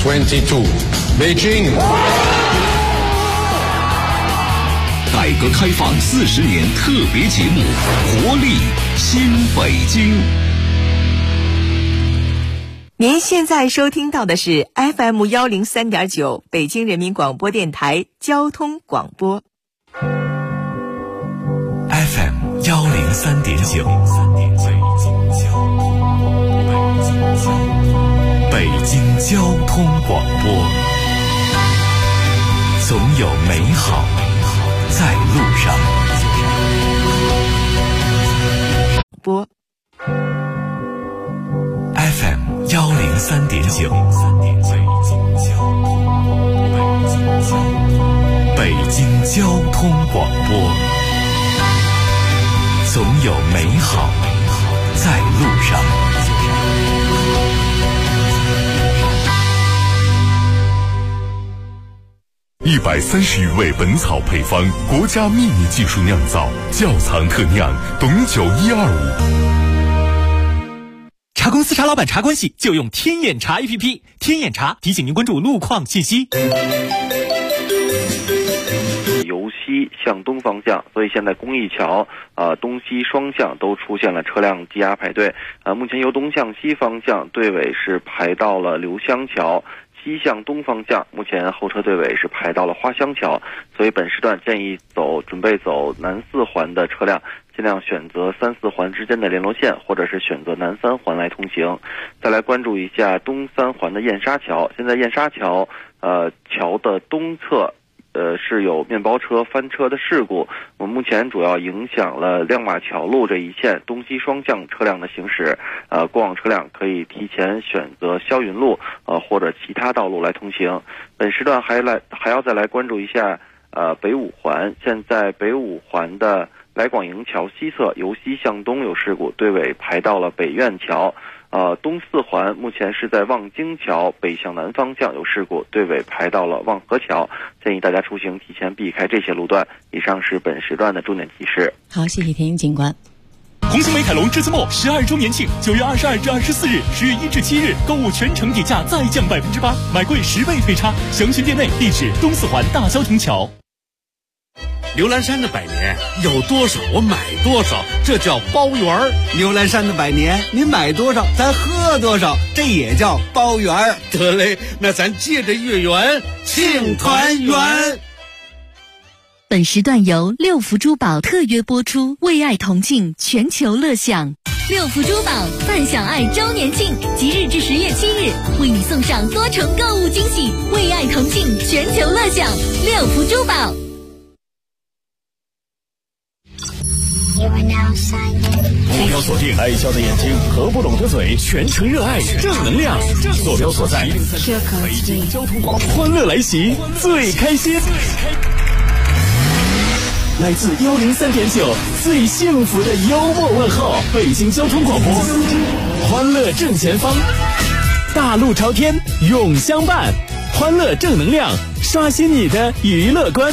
22, Beijing。 改革开放40年特别节目《活力新北京》。 您现在收听到的是 FM 103.9北京人民广播电台交通广播。 FM 103.9，北京交通广播，总有美好在路上。 播 FM 103.9，北京交通广播，总有美好在路上。130余味本草配方，国家秘密技术酿造，窖藏特酿，董酒125。 茶公司茶老板茶关系就用天眼查 APP， 天眼查提醒您关注路况信息。 由西向东方向，所以现在公益桥东西双向都出现了车辆积压排队。目前由东向西方向队尾是排到了刘湘桥，西向东方向目前后车队尾是排到了花乡桥，所以本时段建议准备走南4环的车辆尽量选择3、4环之间的联络线，或者是选择南3环来通行。再来关注一下东3环的燕莎桥，现在燕莎桥桥的东侧是有面包车翻车的事故，我们目前主要影响了亮马桥路这一线东西双向车辆的行驶，过往车辆可以提前选择霄云路或者其他道路来通行。本时段还要再来关注一下北5环，现在北5环的来广营桥西侧由西向东有事故，队尾排到了北苑桥。东4环目前是在望京桥北向南方向有事故，队尾排到了望河桥，建议大家出行提前避开这些路段。以上是本时段的重点提示。 好，谢谢田英警官。 红星美凯龙至尊末12周年庆，9月22至24日，10月1至7日，购物全程底价再降8%，买贵10倍退差。详询店内，地址东4环大萧亭桥。 刘兰山的百年有多少我买多少，这叫包圆儿。 刘兰山的百年你买多少咱喝多少，这也叫包圆儿。 得嘞，那咱借着月圆庆团圆。 本时段由六福珠宝特约播出，为爱同庆，全球乐享。六福珠宝泛享爱周年庆，即日至10月7日，为你送上多重购物惊喜，为爱同庆，全球乐享。六福珠宝。 坐标锁定爱笑的眼睛和不懂的嘴，全程热爱正能量。坐标所在北京交通广播，欢乐来袭，最开心。来自103.9最幸福的幽默问候，北京交通广播，欢乐正前方，大路朝天永相伴，欢乐正能量，刷新你的娱乐观。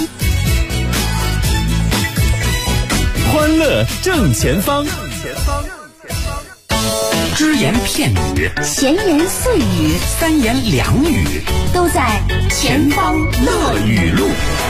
欢乐正前方， 只言片语， 闲言碎语 3言2语， 都在前方乐语录。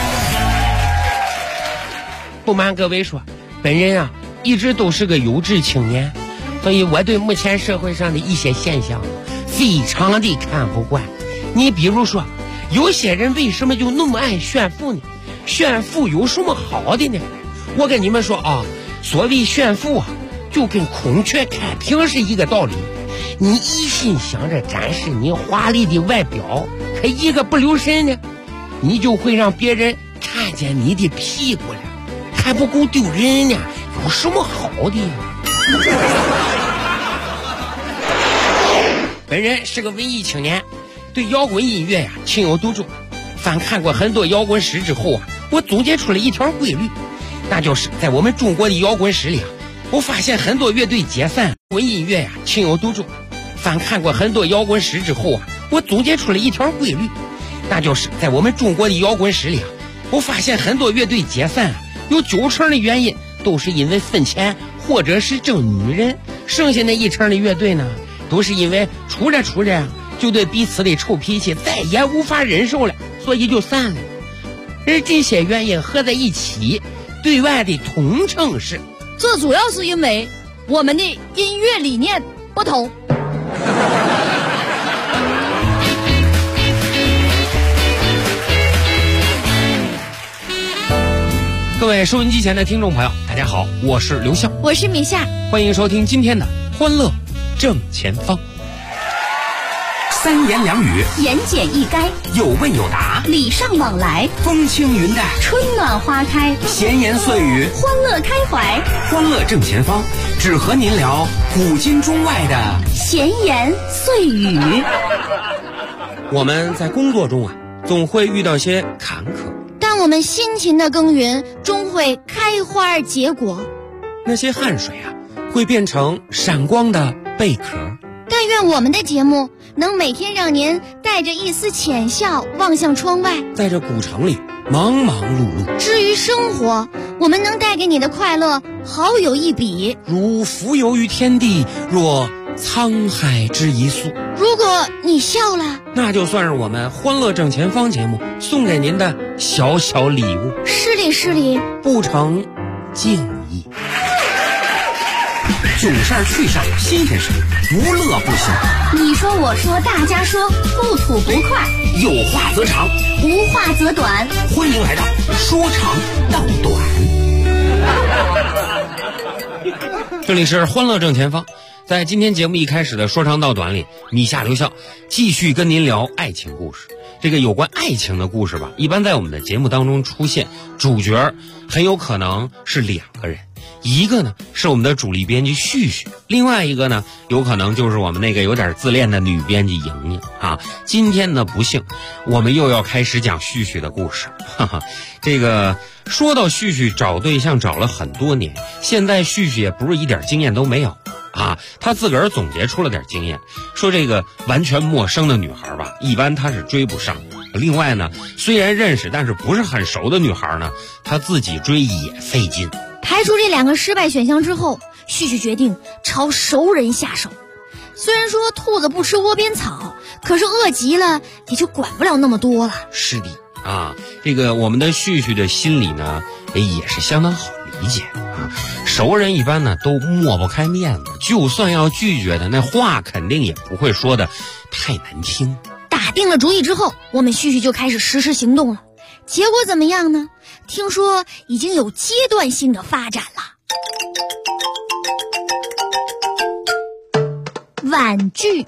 不瞒各位说，本人一直都是个优质青年，所以我对目前社会上的一些现象非常的看不惯。你比如说，有些人为什么就那么爱炫富呢？炫富有什么好的呢？我跟你们说所谓炫富就跟孔雀开屏是一个道理。你一心想着展示你华丽的外表，可一个不留神呢，你就会让别人看见你的屁股了，还不够丢人呢，有什么好的呀？本人是个文艺青年，对摇滚音乐情有独钟。翻看过很多摇滚史之后我总结出了一条规律，那就是在我们中国的摇滚史里我发现很多乐队解散，摇滚音乐情有独钟。翻看过很多摇滚史之后我总结出了一条规律，那就是在我们中国的摇滚史里我发现很多乐队解散有90%的原因都是因为分钱或者是挣女人，剩下那1%的乐队呢，都是因为出着就对彼此的臭脾气再也无法忍受了，所以就散了。而这些原因合在一起，对外的通称是， 这主要是因为我们的音乐理念不同。 各位收音机前的听众朋友，大家好，我是刘笑， 我是米夏， 欢迎收听今天的欢乐正前方。 三言两语， 言简意赅， 有问有答， 礼尚往来， 风轻云淡， 春暖花开， 闲言碎语， 欢乐开怀。 欢乐正前方，只和您聊古今中外的闲言碎语。 我们在工作中总会遇到些坎坷， 但我们辛勤的耕耘终会开花结果， 那些汗水会变成闪光的贝壳。 但愿我们的节目能每天让您带着一丝浅笑望向窗外， 在这古城里忙忙碌碌。 至于生活，我们能带给你的快乐好有一比， 如浮游于天地，若沧海之一粟。 如果你笑了， 那就算是我们欢乐正前方节目送给您的小小礼物。 失礼失礼， 不成敬意。 囧事儿趣事儿新鲜事儿，无乐不行。 你说我说大家说，不吐不快， 有话则长， 无话则短。 欢迎来到说长道短。 这里是欢乐正前方，在今天节目一开始的说长道短里，米夏留笑继续跟您聊爱情故事。这个有关爱情的故事吧，一般在我们的节目当中出现，主角很有可能是两个人，一个呢是我们的主力编辑旭旭，另外一个呢有可能就是我们那个有点自恋的女编辑莹莹啊。今天呢不幸我们又要开始讲旭旭的故事，哈哈。这个说到旭旭找对象找了很多年，现在旭旭也不是一点经验都没有啊，他自个儿总结出了点经验，说这个完全陌生的女孩吧，一般他是追不上。另外呢，虽然认识但是不是很熟的女孩呢，他自己追也费劲。 排除这两个失败选项之后，旭旭决定朝熟人下手。虽然说兔子不吃窝边草，可是饿极了也就管不了那么多了。 是的啊，这个我们的旭旭的心理呢也是相当好理解啊。熟人一般呢都抹不开面子，就算要拒绝的那话肯定也不会说的太难听。 打定了主意之后，我们旭旭就开始实施行动了。结果怎么样呢？听说已经有阶段性的发展了。婉拒。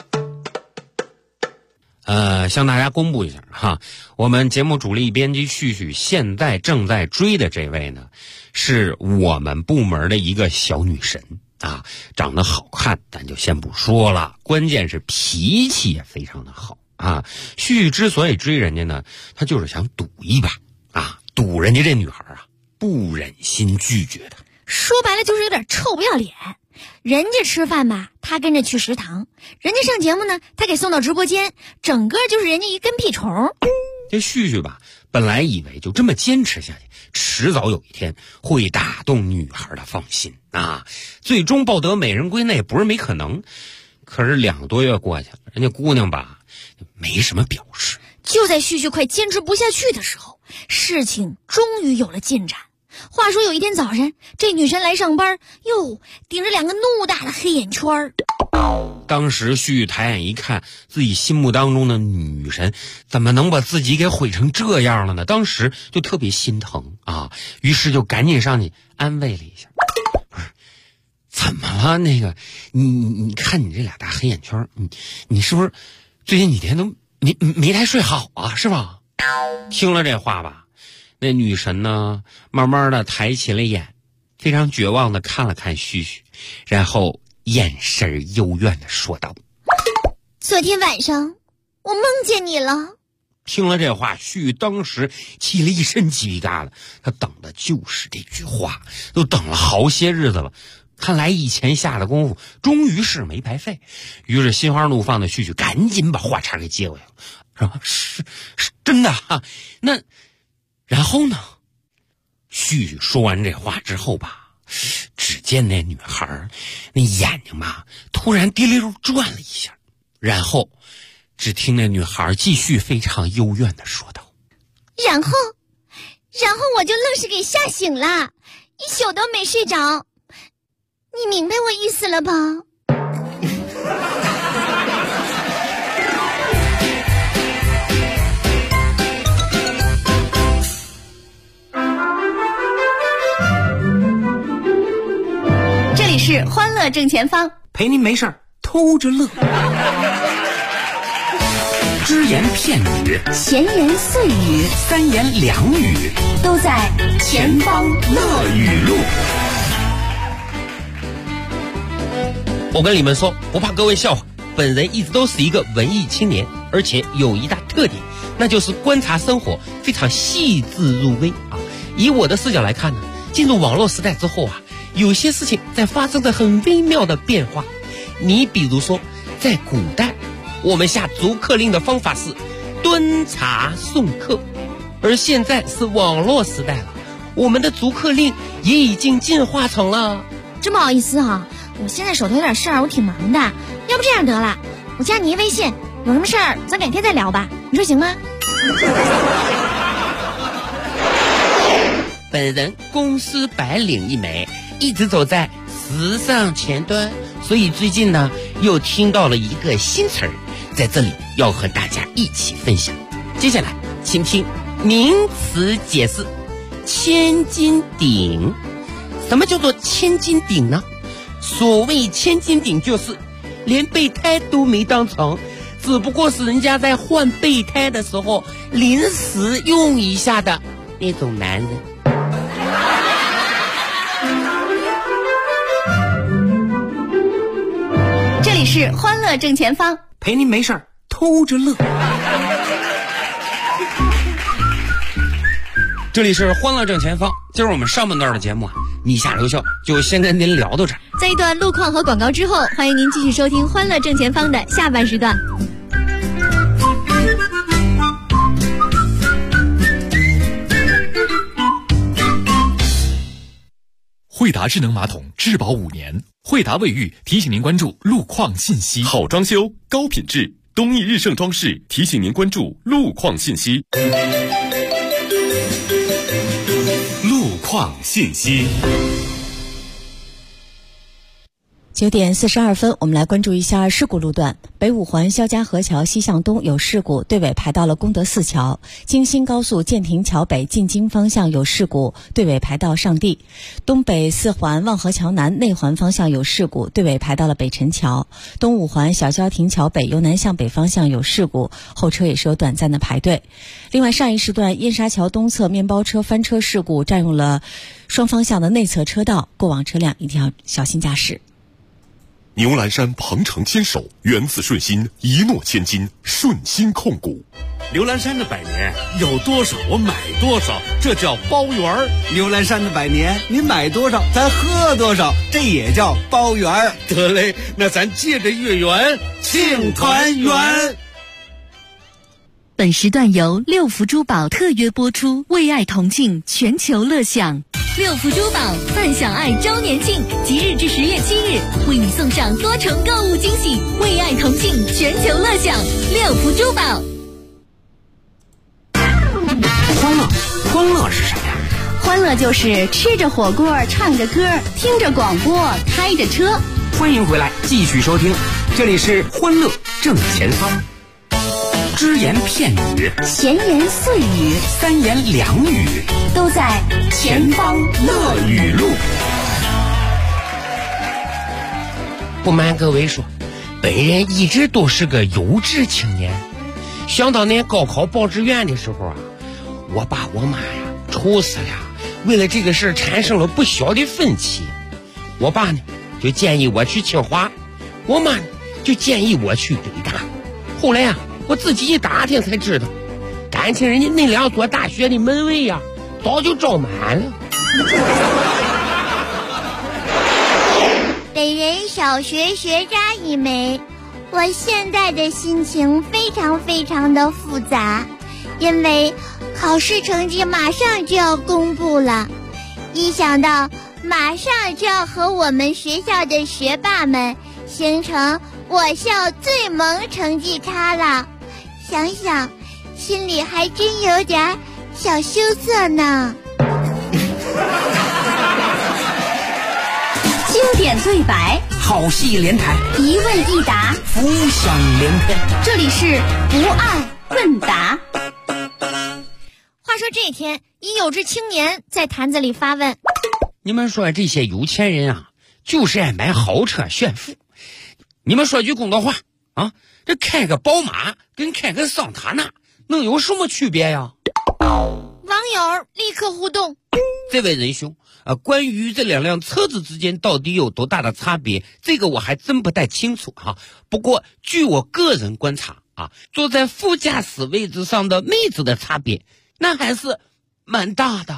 向大家公布一下哈，我们节目主力编辑旭旭现在正在追的这位呢，是我们部门的一个小女神啊，长得好看咱就先不说了，关键是脾气也非常的好啊。旭旭之所以追人家呢，他就是想赌一把啊，赌人家这女孩不忍心拒绝他。 说白了就是有点臭不要脸。人家吃饭吧，他跟着去食堂；人家上节目呢，他给送到直播间，整个就是人家一跟屁虫。 这旭旭吧，本来以为就这么坚持下去，迟早有一天会打动女孩的芳心啊，最终抱得美人归那也不是没可能。可是2个多月过去了，人家姑娘吧没什么表示。 就在旭旭快坚持不下去的时候，事情终于有了进展。话说有一天早晨，这女神来上班，哟，顶着2个怒大的黑眼圈。 当时旭旭抬眼一看，自己心目当中的女神怎么能把自己给毁成这样了呢？当时就特别心疼啊，于是就赶紧上去安慰了一下。不是，怎么了？那个，你看你这俩大黑眼圈，你是不是最近几天都没太睡好啊？是吧？听了这话吧，那女神呢，慢慢的抬起了眼，非常绝望的看了看旭旭，然后眼神幽怨的说道：“ 昨天晚上我梦见你了。” 听了这话，旭旭当时起了一身鸡皮疙瘩，他等的就是这句话，都等了好些日子了。看来以前下的功夫终于是没白费。于是心花怒放的旭旭赶紧把话茬给接回来了，是真的啊。那然后呢？旭旭说完这话之后吧，只见那女孩那眼睛吧突然滴溜转了一下，然后只听那女孩继续非常幽怨地说道： 然后我就愣是给吓醒了，一宿都没睡着。你明白我意思了吧？这里是欢乐正前方， 陪您没事儿偷着乐。只言片语， 闲言碎语， 三言两语， 都在前方乐语录。 我跟你们说，不怕各位笑话，本人一直都是一个文艺青年，而且有一大特点，那就是观察生活非常细致入微啊。以我的视角来看呢，进入网络时代之后啊，有些事情在发生着很微妙的变化。你比如说，在古代，我们下逐客令的方法是敦查送客，而现在是网络时代了，我们的逐客令也已经进化成了。 真不好意思啊，我现在手头有点事儿，我挺忙的，要不这样得了，我加你一微信，有什么事儿咱改天再聊吧，你说行吗？ 本人公司白领一枚，一直走在时尚前端，所以最近呢又听到了一个新词儿，在这里要和大家一起分享。接下来请听名词解释。千斤顶。什么叫做千斤顶呢？所谓千斤顶，就是连备胎都没当成，只不过是人家在换备胎的时候临时用一下的那种男人。 这里是欢乐正前方， 陪您没事儿偷着乐。 这里是欢乐正前方，今儿我们上半段的节目啊，你下留校就先跟您聊到这儿。 在一段路况和广告之后，欢迎您继续收听欢乐正前方的下半时段。 惠达智能马桶质保5年，惠达卫浴提醒您关注路况信息。 好装修，高品质，东益日盛装饰提醒您关注路况信息。路况信息。 9点42分，我们来关注一下事故路段。北五环肖家河桥西向东有事故，队尾排到了功德寺桥。京新高速建亭桥北进京方向有事故，队尾排到上地。东北4环望河桥南内环方向有事故，队尾排到了北辰桥。东五环小郊亭桥北由南向北方向有事故，后车也是有短暂的排队。另外，上一时段燕莎桥东侧面包车翻车事故占用了双方向的内侧车道，过往车辆一定要小心驾驶。 牛栏山鹏程牵手，源自顺心，一诺千金，顺心控股。 牛栏山的百年有多少我买多少，这叫包圆。 牛栏山的百年，您买多少咱喝多少，这也叫包圆。 得嘞，那咱借着月圆庆团圆。 本时段由六福珠宝特约播出，为爱同庆，全球乐享。六福珠宝泛享爱周年庆，即日至10月7日，为你送上多重购物惊喜，为爱同庆，全球乐享。六福珠宝。 欢乐是什么呀？ 欢乐就是吃着火锅，唱着歌，听着广播，开着车。 欢迎回来，继续收听，这里是欢乐正前方。只言片语， 闲言碎语， 三言两语， 都在前方乐语录。 不瞒各位说，本人一直都是个优质青年。想当年高考报志愿的时候啊，我爸我妈呀愁死了，为了这个事产生了不小的分歧。我爸呢就建议我去清华，我妈呢就建议我去北大。后来啊，我自己一打听才知道，感情人家那2所大学的门卫呀早就招满了。 本人小学学渣一枚，我现在的心情非常的复杂，因为考试成绩马上就要公布了，一想到马上就要和我们学校的学霸们形成我校最萌成绩差了， 想想心里还真有点小羞涩呢。 经典对白， 好戏连台， 一问一答， 浮想联翩。 这里是不爱问答。 话说这天，一有志青年在坛子里发问： 你们说这些有钱人啊，就是爱买豪车炫富。你们说句公道话啊，这开个宝马跟开个桑塔纳能有什么区别呀？ 网友立刻互动： 这位仁兄关于这两辆车子之间到底有多大的差别，这个我还真不太清楚哈。不过据我个人观察啊，坐在副驾驶位置上的妹子的差别那还是蛮大的。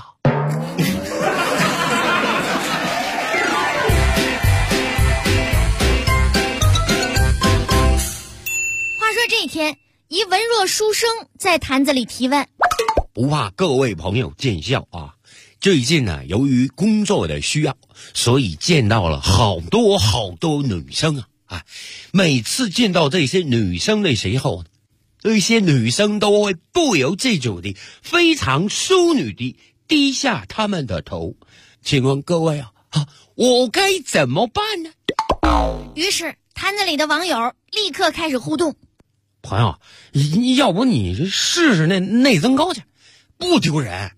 话说这天，一文弱书生在坛子里提问： 不怕各位朋友见笑啊，最近呢，由于工作的需要，所以见到了好多女生啊！每次见到这些女生的时候，这些女生都会不由自主的、非常淑女的低下她们的头。请问各位我该怎么办呢？ 于是坛子里的网友立刻开始互动： 朋友，要不你试试那内增高去，不丢人。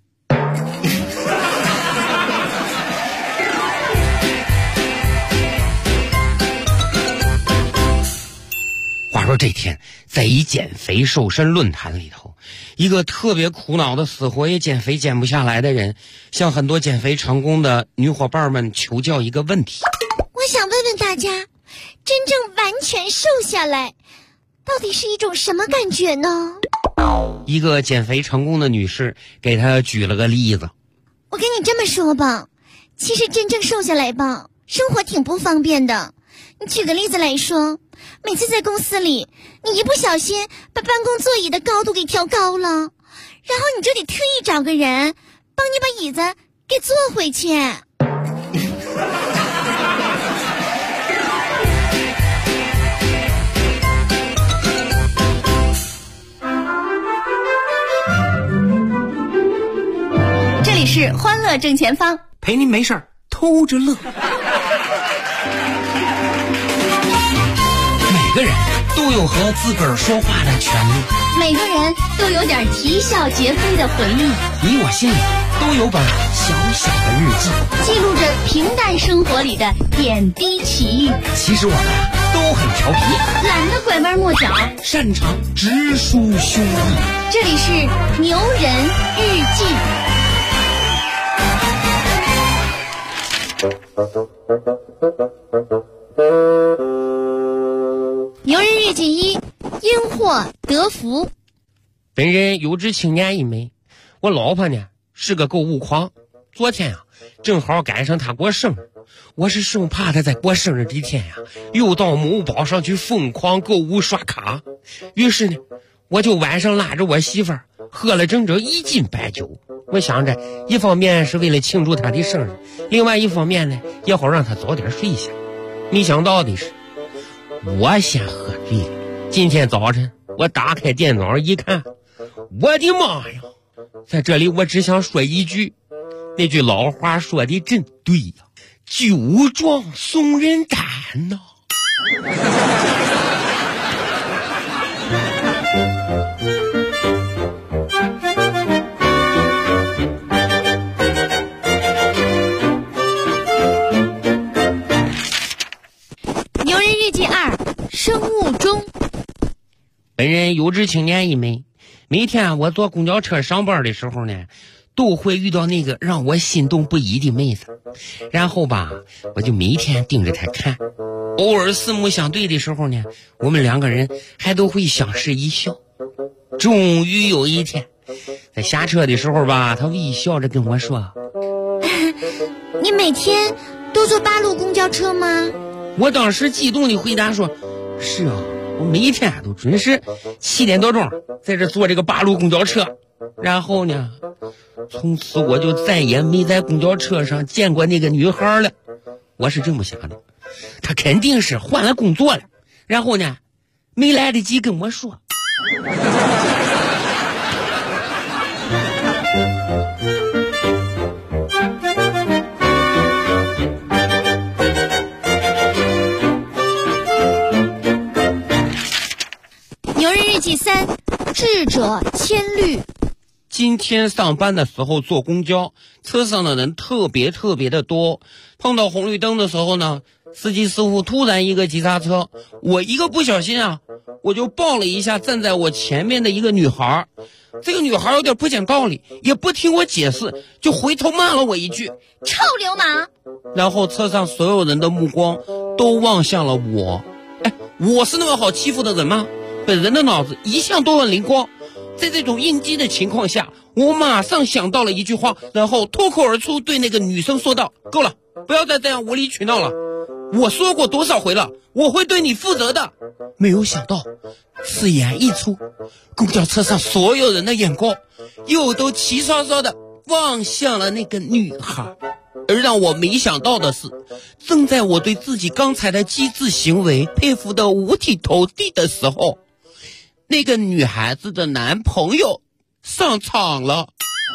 话说这天，在一减肥瘦身论坛里头，一个特别苦恼的死活也减肥减不下来的人，向很多减肥成功的女伙伴们求教一个问题： 我想问问大家，真正完全瘦下来到底是一种什么感觉呢？ 一个减肥成功的女士给她举了个例子： 我跟你这么说吧，其实真正瘦下来吧，生活挺不方便的。你举个例子来说，每次在公司里，你一不小心把办公座椅的高度给调高了，然后你就得特意找个人帮你把椅子给坐回去。 这里是欢乐正前方， 陪您没事儿偷着乐。 每个人都有和自个儿说话的权利， 每个人都有点啼笑皆非的回忆， 你我心里都有本小小的日记， 记录着平淡生活里的点滴奇遇。 其实我们都很调皮， 懒得拐弯抹角， 擅长直抒胸臆。 这里是牛人日记。 牛人日记一：因祸得福。 本人有志青年一枚，我老婆呢是个购物狂。昨天正好赶上她过生日，我是生怕她在过生日这天又到某宝上去疯狂购物刷卡。于是呢，我就晚上拉着我媳妇儿喝了整整1斤白酒。我想着，一方面是为了庆祝她的生日，另外一方面呢，也好让她早点睡下。没想到的是，我先喝醉了。今天早晨我打开电脑一看，我的妈呀！在这里我只想说一句，那句老话说的真对呀，酒壮怂人胆呐。 牛人日记2：生物钟。 本人有志青年一枚，每天我坐公交车上班的时候呢，都会遇到那个让我心动不已的妹子，然后吧，我就每天盯着她看，偶尔四目相对的时候呢，我们两个人还都会相视一笑。终于有一天，在下车的时候吧，她微笑着跟我说： 你每天都坐8路公交车吗？ 我当时激动的回答说：是啊，我每一天都准时7点多钟在这坐这个8路公交车。然后呢，从此我就再也没在公交车上见过那个女孩了。我是这么想的，她肯定是换了工作了，然后呢没来得及跟我说。 牛人日记3，智者千虑。 今天上班的时候坐公交，车上的人特别的多。碰到红绿灯的时候呢，司机师傅突然一个急刹车，我一个不小心啊，我就抱了一下站在我前面的一个女孩。这个女孩有点不讲道理，也不听我解释，就回头骂了我一句臭流氓。 然后车上所有人的目光都望向了我。我是那么好欺负的人吗？本人的脑子一向都很灵光，在这种应激的情况下，我马上想到了一句话，然后脱口而出对那个女生说道：够了，不要再这样无理取闹了，我说过多少回了，我会对你负责的。没有想到此言一出，公交车上所有人的眼光又都齐刷刷的望向了那个女孩。而让我没想到的是，正在我对自己刚才的机智行为佩服得五体投地的时候，那个女孩子的男朋友上场了。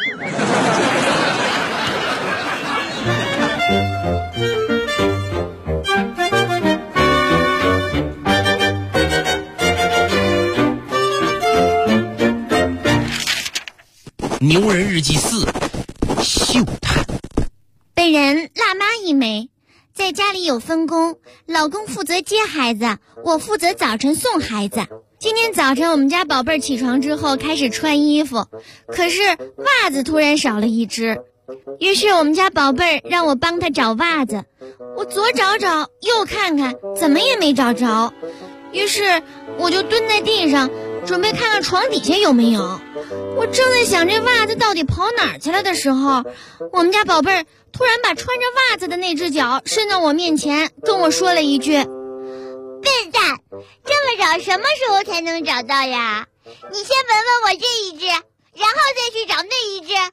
牛人日记4，秀探。 本人辣妈一枚，在家里有分工，老公负责接孩子，我负责早晨送孩子。今天早晨我们家宝贝儿起床之后开始穿衣服，可是袜子突然少了一只，于是我们家宝贝儿让我帮他找袜子，我左找找右看看，怎么也没找着，于是我就蹲在地上准备看看床底下有没有。我正在想这袜子到底跑哪儿去了的时候，我们家宝贝儿突然把穿着袜子的那只脚伸到我面前，跟我说了一句：笨蛋，这么找什么时候才能找到呀？你先闻闻我这一只，然后再去找那一只。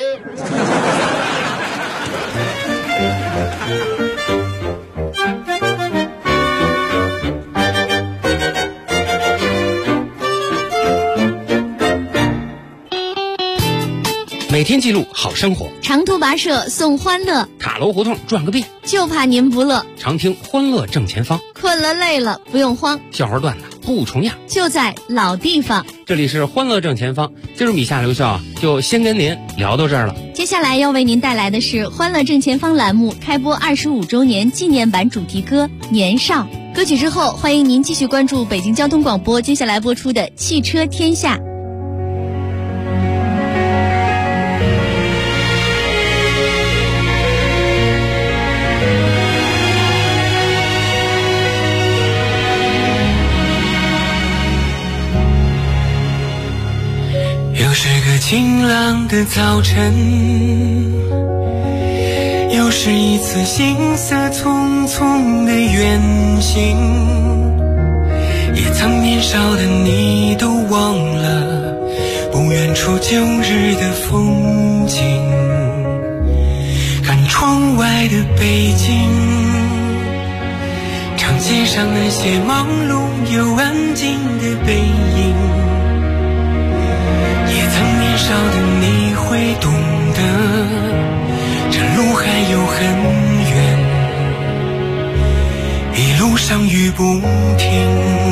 每天记录好生活， 长途跋涉送欢乐， 塔楼胡同转个遍， 就怕您不乐。 常听欢乐正前方， 困了累了不用慌， 笑话段子不重样， 就在老地方。 这里是欢乐正前方，今儿米夏刘笑就先跟您聊到这儿了。 接下来要为您带来的是欢乐正前方栏目开播25周年纪念版主题歌《年少》。歌曲之后，欢迎您继续关注北京交通广播接下来播出的《汽车天下》。 又是个晴朗的早晨，又是一次行色匆匆的远行，也曾年少的你都忘了不远处旧日的风景，看窗外的北京，长街上那些忙碌又安静的背影，年少的你会懂得，这路还有很远，一路上雨不停。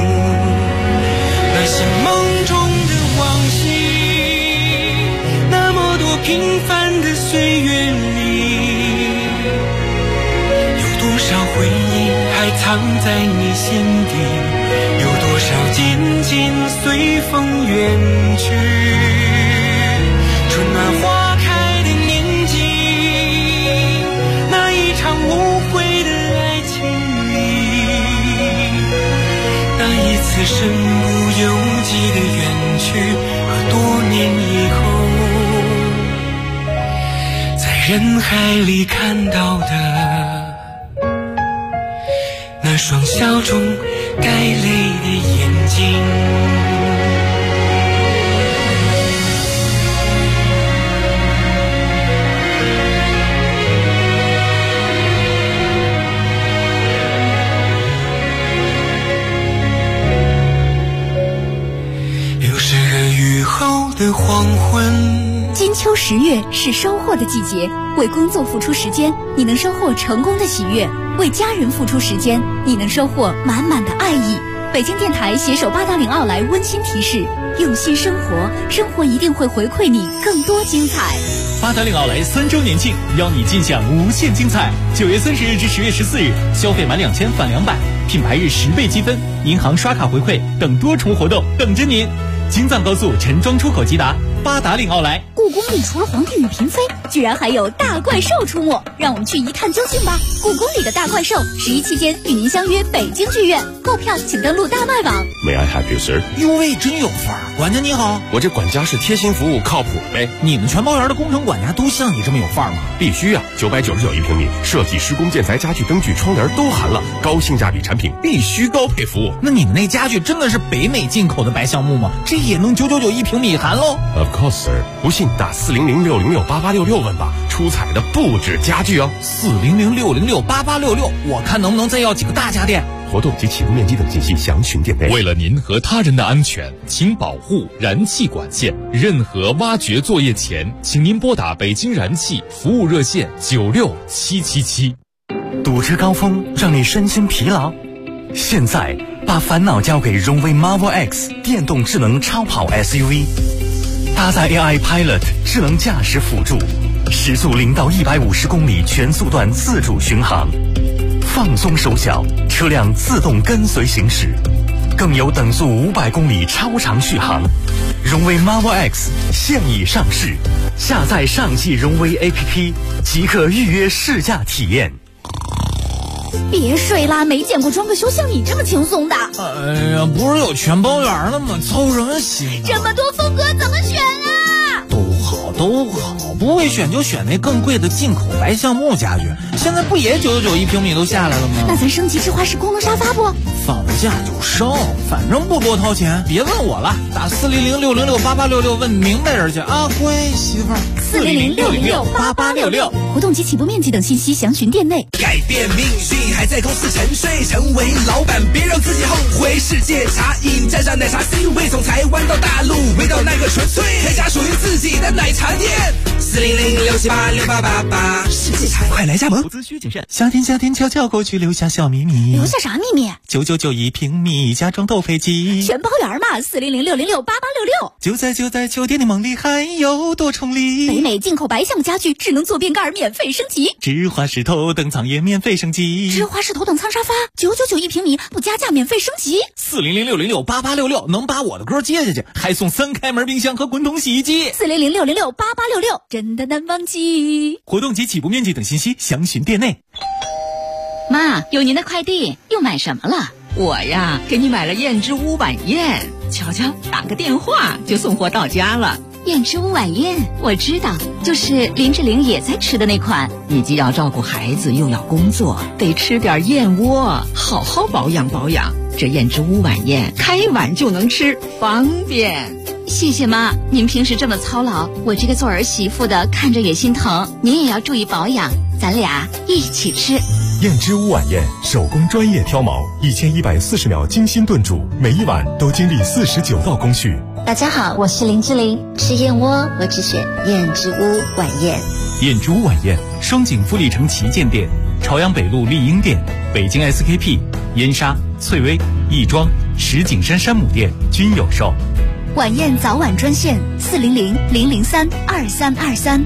那些梦中的往昔，那么多平凡的岁月里，有多少回忆还藏在你心底，有多少渐渐随风远去。春暖花开的年纪，那一场无悔的爱情里，那一次身不由己的远去，和多年以后在人海里看到的那双笑中带泪的眼睛。 的黄昏。 金秋10月是收获的季节，为工作付出时间，你能收获成功的喜悦；为家人付出时间，你能收获满满的爱意。北京电台携手八达岭奥莱温馨提示：用心生活，生活一定会回馈你更多精彩。 八达岭奥莱3周年庆，邀你尽享无限精彩。9月30日至10月14日，消费满2000返200，品牌日10倍积分，银行刷卡回馈等多重活动等着您。京藏高速陈庄出口吉达，八达岭奥莱。 故宫里除了皇帝与嫔妃，居然还有大怪兽出没，让我们去一探究竟吧。故宫里的大怪兽，11期间与您相约北京剧院，购票请登录大麦网。 May I help you, sir？ 哟喂，真有范儿！管家你好， 我这管家是贴心服务，靠谱呗。 你们全包园的工程管家都像你这么有范儿吗？ 必须啊！999一平米，设计、施工、建材、家具、灯具、窗帘都含了，高性价比产品，必须高配服务。 那你们那家具真的是北美进口的白橡木吗？这也能999一平米含喽 ？Of course, sir。不信打400-606-8866问吧，出彩的不止家具哦。 400-606-8866，我看能不能再要几个大家电。 活动及起步面积等信息详询店内。 为了您和他人的安全，请保护燃气管线。任何挖掘作业前，请您拨打北京燃气服务热线96777。 堵车高峰让你身心疲劳，现在把烦恼交给荣威 Marvel X 电动智能超跑 SUV， 搭载 AI Pilot 智能驾驶辅助，时速0到150公里全速段自主巡航。放松手脚，车辆自动跟随行驶，更有等速500公里超长续航。荣威 Marvel X 现已上市，下载上汽荣威 APP 即可预约试驾体验。 别睡啦，没见过装个修像你这么轻松的。 哎呀，不是有全包园了吗？操什么心啊？ 这么多风格怎么选啊？ 都好，不会选就选那更贵的进口白橡木家具。现在不也999一平米都下来了吗？ 那咱升级智华式功能沙发不？ 放价就升，反正不多掏钱。别问我了，打400-606-8866问明白人去啊！乖媳妇儿 ，400-606-8866。活动及起步面积等信息详询店内。 改变命运还在公司沉睡，成为老板别让自己后悔。世界茶饮沾上奶茶 C 味，从台湾到大陆，味道那个纯粹，开家属于自己的奶茶店。400-678-6888，世界茶快来加盟。 投资需谨慎。夏天悄悄过去，留下小秘密。 留下啥秘密 ？999一平米，家装斗飞机， 全包圆嘛！400-606-8866。 就在酒店的梦里，还有多重礼。 北美进口白橡木家具，智能坐便盖免费升级， 智华式头等舱也免费升级， 智华式头等舱沙发999一平米，不加价免费升级。 400-606-8866能把我的歌接下去，还送3开门冰箱和滚筒洗衣机。 400-606-8866，真的难忘记。 活动及起步面积等信息详询店内。 妈，有您的快递，又买什么了？ 我呀，给你买了燕之屋晚宴，瞧瞧，打个电话就送货到家了。 燕之屋晚宴，我知道，就是林志玲也在吃的那款。 你既要照顾孩子，又要工作，得吃点燕窝，好好保养保养。这燕之屋晚宴，开碗就能吃，方便。 谢谢妈，您平时这么操劳，我这个做儿媳妇的看着也心疼。您也要注意保养，咱俩一起吃。 燕之屋晚宴，手工专业挑毛，1140秒精心炖煮，每一碗都经历49道工序。 大家好，我是林志玲，吃燕窝我只选燕之屋晚宴。 燕之屋晚宴，双井富力城旗舰店、朝阳北路丽婴店、北京 SKP、燕莎、翠微、亦庄、石景山山姆店均有售。 晚宴早晚专线400-003-2323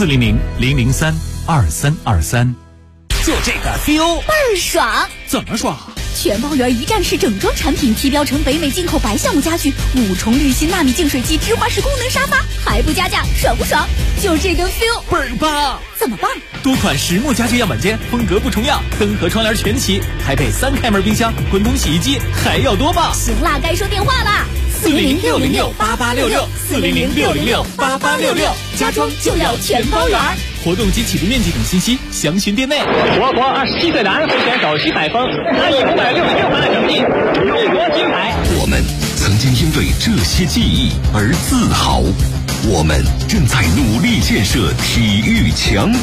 400-003-2323。就这个 feel 倍儿爽！ 怎么爽？ 全包圆一站式整装产品，提标成北美进口白橡木家具，5重滤芯纳米净水机，芝华士功能沙发，还不加价，爽不爽？就这个 feel 倍儿棒！ 怎么棒？ 多款实木家具样板间，风格不重样，灯和窗帘全齐，还配3开门冰箱、滚筒洗衣机，还要多棒！ 行啦，该说电话啦 ！400-606-8866 400-606-8866， 家装就要全包圆。 活动及起步面积等信息详询店内。 我国27岁的安徽选手徐海峰拿以566分的成绩荣夺金牌。 我们曾经因为这些记忆而自豪，我们正在努力建设体育强